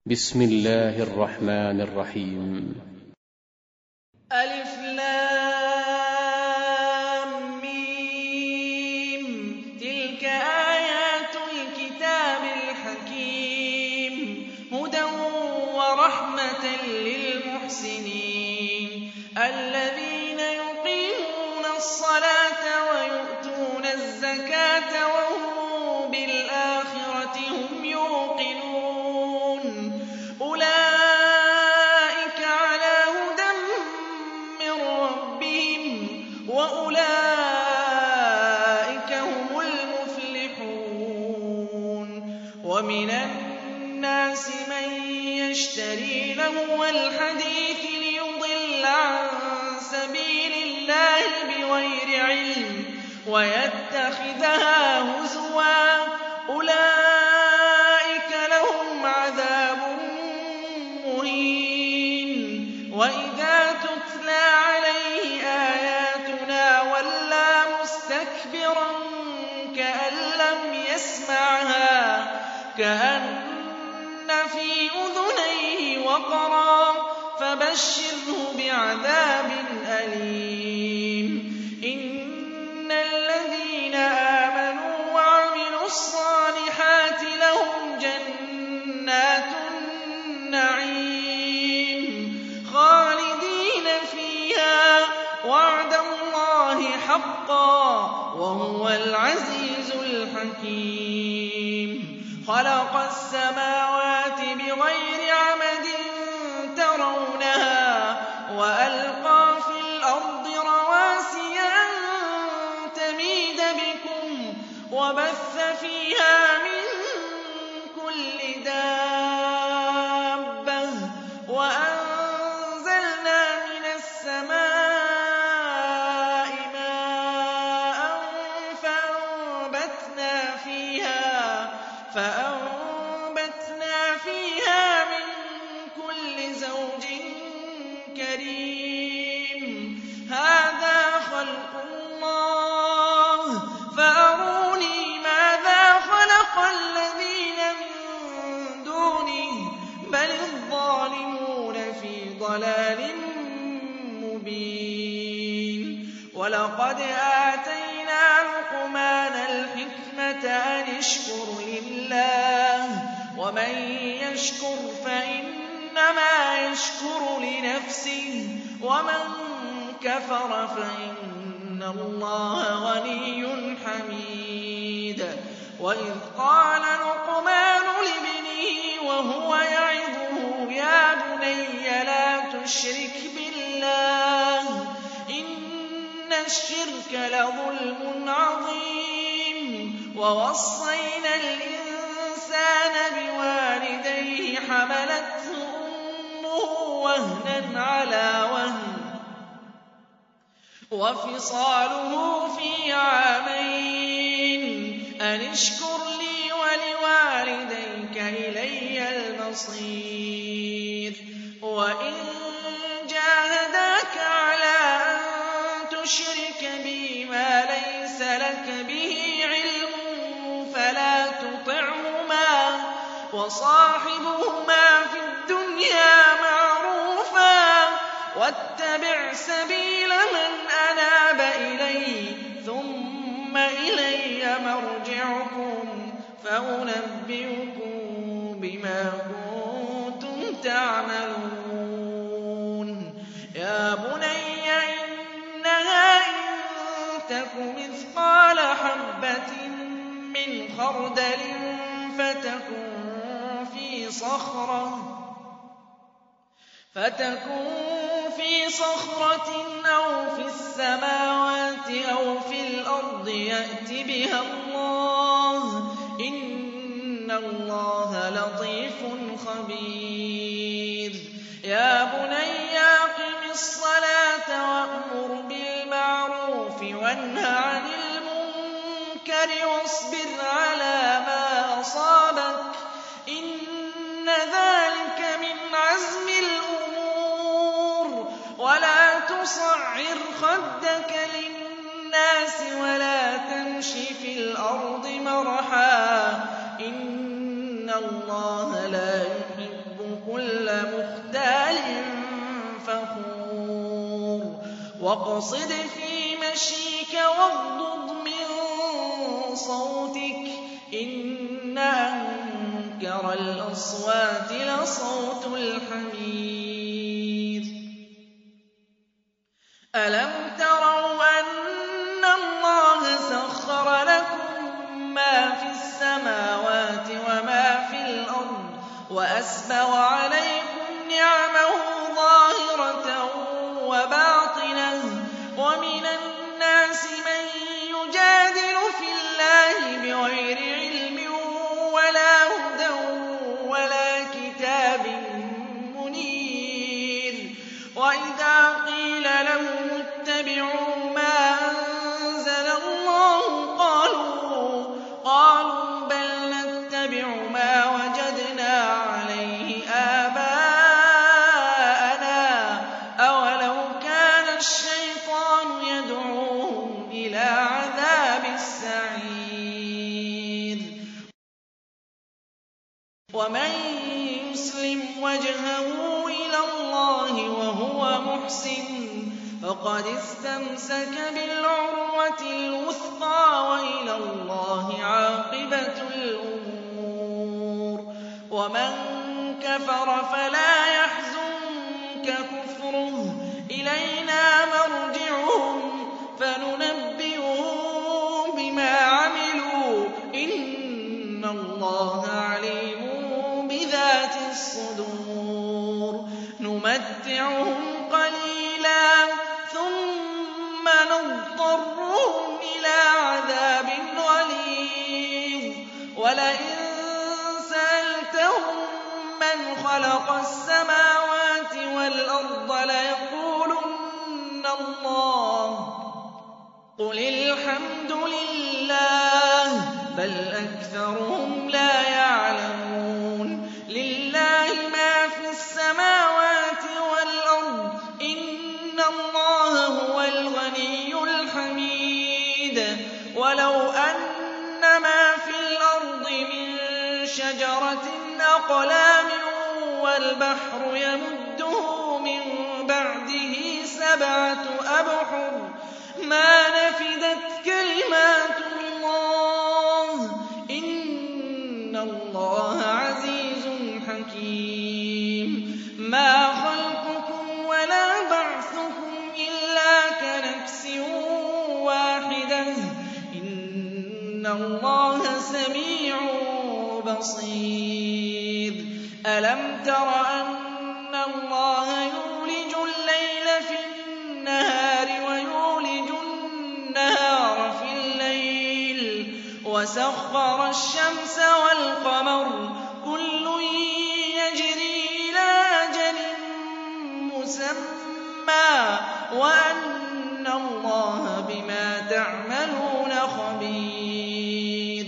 بسم الله الرحمن الرحيم. ألف لام ميم. تلك آيات الكتاب الحكيم هدى ورحمة للمحسنين الذين يقيمون الصلاة ويؤتون الزكاة وهم بالآخرة هم يوقنون أولئك على هدى من ربهم وأولئك هم المفلحون ومن الناس من يشتري لهو الحديث ليضل عن سبيل الله بغير علم ويتخذها هزوا أولئك لهم عذاب مهين وإذا تتلى عليه آياتنا ولى مستكبرا كأن لم يسمعها كأن في أذنيه وقرا فبشره بعذاب أليم إن الذين آمنوا وعملوا الصالحات لهم جنات النعيم خالدين فيها وعد الله حقا وهو العزيز الحكيم خلق السماوات بغير عمد ترونها وألقى في الأرض رواسي أن تميد بكم وبث فيها من كل دابة وأنزلنا من السماء ماء فأنبتنا فيها من كل زوج كريم هذا خلق الله فأروني ماذا خلق الذين من دونه بل الظالمون في ضلال مبين ولقد آتينا لقمان الحكمة أن اشكر لله ومن يشكر فإنما يشكر لنفسه ومن كفر فإن الله غني حميد وإذ قال لقمان لابنه وهو يعظه يا بني لا تشرك بالله إن الشرك لظلم عظيم ووصينا الإنسان بوالديه حملته أمه وهنا على وهن وفصاله في عامين أن اشكر لي ولوالديك إلي المصير وإن جاهداك على أن تشرك بي ما ليس لك به علم فلا تطعهما وصاحبهما في الدنيا معروفا واتبع سبيل من أناب إلي ثم إلي مرجعكم فأنبئكم بما كنتم تعملون يا بني إنها إن تك مثقال حبة من خردل فتكن في صخرة أو في السماوات أو في الأرض يأت بها الله إن الله لطيف خبير يا بني أقم الصلاة وأمر بالمعروف وانه عن المنكر واصبر على ما أصابك إن ذلك من عزم الأمور ولا تصعر خدك للناس ولا تمش في الأرض مرحا إن الله لا يحب وَاقْصِدْ فِي مَشْيِكَ وَاغْضُضْ مِن صَوْتِكَ ۚ إِنَّ أَنكَرَ الْأَصْوَاتِ لَصَوْتُ الْحَمِيرِ. أَلَمْ تَرَوْا أَنَّ اللَّهَ سَخَّرَ لَكُم مَّا فِي السَّمَاوَاتِ وَمَا فِي الْأَرْضِ وَأَسْبَغَ عَلَيْكُمْ نِعَمَهُ ظَاهِرَةً وَبَاطِنَةً ۗ وَمِنَ النَّاسِ مَن يُجَادِلُ فِي اللَّهِ بِغَيْرِ عِلْمٍ وَلَا هُدًى وَلَا كِتَابٍ مُّنِيرٍ. وَإِذَا قِيلَ لَهُمُ اتَّبِعُوا مَا أَنزَلَ اللَّهُ قَالُوا بَلْ نَتَّبِعُ مَا وَجَدْنَا عَلَيْهِ آبَاءَنَا ۚ أَوَلَوْ كَانَ الشَّيْطَانُ يَدْعُوهُمْ إِلَىٰ عَذَابِ السَّعِيرِ. وَمَن يُسْلِمْ وَجْهَهُ إِلَى اللَّهِ وَهُوَ مُحْسِنٌ فَقَدِ اسْتَمْسَكَ بِالْعُرْوَةِ الْوُثْقَىٰ ۗ وَإِلَى اللَّهِ عَاقِبَةُ الْأُمُورِ. وَمَن كَفَرَ فَلَا يَحْزُنكَ كُفْرُهُ ۚ إِلَيْنَا مَرْجِعُهُمْ فَنُنَبِّئُهُم بِمَا عَمِلُوا ۚ إِنَّ اللَّهَ عَلِيمٌ بِذَاتِ الصُّدُورِ. نُمَتِّعُهُمْ قَلِيلًا ثُمَّ نَضْطَرُّهُمْ إِلَىٰ عَذَابٍ غَلِيظٍ. وَلَئِن سَأَلْتَهُم مَّنْ خَلَقَ السَّمَاوَاتِ وَالْأَرْضَ لَيَقُولُنَّ اللَّهُ ۚ قُلِ الْحَمْدُ لِلَّهِ ۚ بَلْ أَكْثَرُهُمْ لَا يَعْلَمُونَ. لِلَّهِ مَا فِي السَّمَاوَاتِ وَالْأَرْضِ ۚ إِنَّ اللَّهَ هُوَ الْغَنِيُّ الْحَمِيدُ. وَلَوْ أَنَّ مَا في الْأَرْضِ مِن شَجَرَةٍ أَقْلَامٌ وَالْبَحْرُ يَمُدُّهُ مِن بَعْدِهِ 7 أَبْحُرٍ مَّا نَفِدَتْ كَلِمَاتُ اللَّهِ ۗ إِنَّ اللَّهَ عَزِيزٌ حَكِيمٌ. مَا خَلْقُكُمْ وَلَا بَعْثُكُمْ إِلَّا كَنَفْسٍ وَاحِدَةٍ ۗ إِنَّ اللَّهَ سَمِيعٌ بَصِيرٌ. أَلَمْ تَرَ أَنَّ اللَّهَ يُولِجُ اللَّيْلَ فِي النَّهَارِ وَيُولِجُ النَّهَارَ فِي اللَّيْلِ وَسَخَّرَ الشَّمْسَ وَالْقَمَرَ ۖ كُلٌّ يَجْرِي إِلَىٰ أَجَلٍ مُّسَمًّى ۗ وَأَنَّ اللَّهَ بِمَا تَعْمَلُونَ خَبِيرٌ.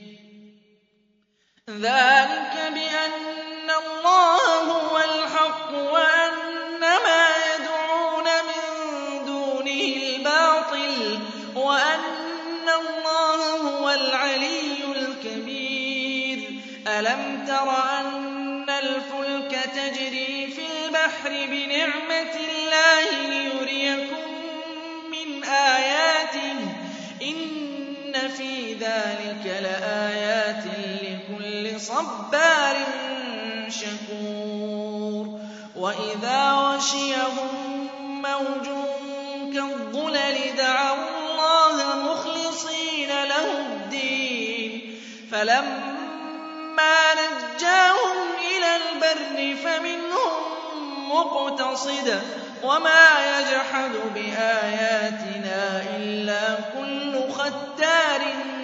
ذَٰلِكَ بِأَنَّ اللَّهَ هُوَ الْحَقُّ وَأَنَّ مَا يَدْعُونَ مِن دُونِهِ الْبَاطِلُ وَأَنَّ اللَّهَ هُوَ الْعَلِيُّ الْكَبِيرُ. أَلَمْ تَرَ أَنَّ الْفُلْكَ تَجْرِي فِي الْبَحْرِ بِنِعْمَتِ اللَّهِ لِيُرِيَكُم مِّنْ آيَاتِهِ ۚ إِنَّ فِي ذَٰلِكَ لَآيَاتٍ لِّكُلِّ صَبَّارٍ شَكُورٍ. وَإِذَا غَشِيَهُم مَّوْجٌ كَالظُّلَلِ دَعَوُا اللَّهَ مُخْلِصِينَ لَهُ الدِّينَ فَلَمَّا نَجَّاهُمْ إِلَى الْبَرِّ فَمِنْهُم مُّقْتَصِدٌ ۚ وَمَا يَجْحَدُ بِآيَاتِنَا إِلَّا كُلُّ خَتَّارٍ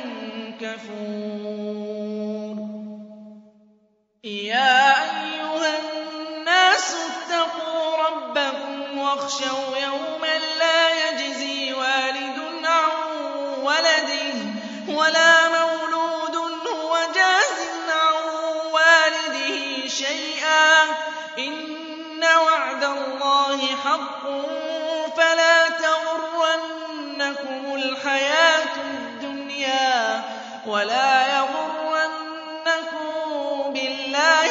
كَفُورٍ. يَا أَيُّهَا النَّاسُ اتَّقُوا رَبَّكُمْ وَاخْشَوْا يَوْمًا لَّا يَجْزِي وَالِدٌ عَن وَلَدِهِ وَلَا مَوْلُودٌ هُوَ جَازٍ عَن وَالِدِهِ شَيْئًا ۚ إِنَّ وَعْدَ اللَّهِ حَقٌّ فَلَا تَغُرَّنَّكُمُ الْحَيَاةُ الدُّنْيَا وَلَا يَغُرَّنَّكُم بِاللَّهِ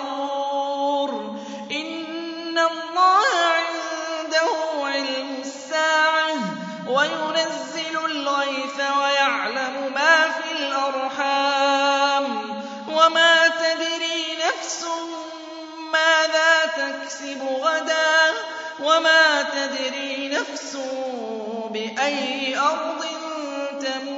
الْغَرُورُ. إِنَّ اللَّهَ عِندَهُ عِلْمُ السَّاعَةِ نَفْسٌ مَّاذَا تَكْسِبُ غَدًا وَمَا تَدْرِي نَفْسٌ بِأَيِّ أَرْضٍ تَمُوتُ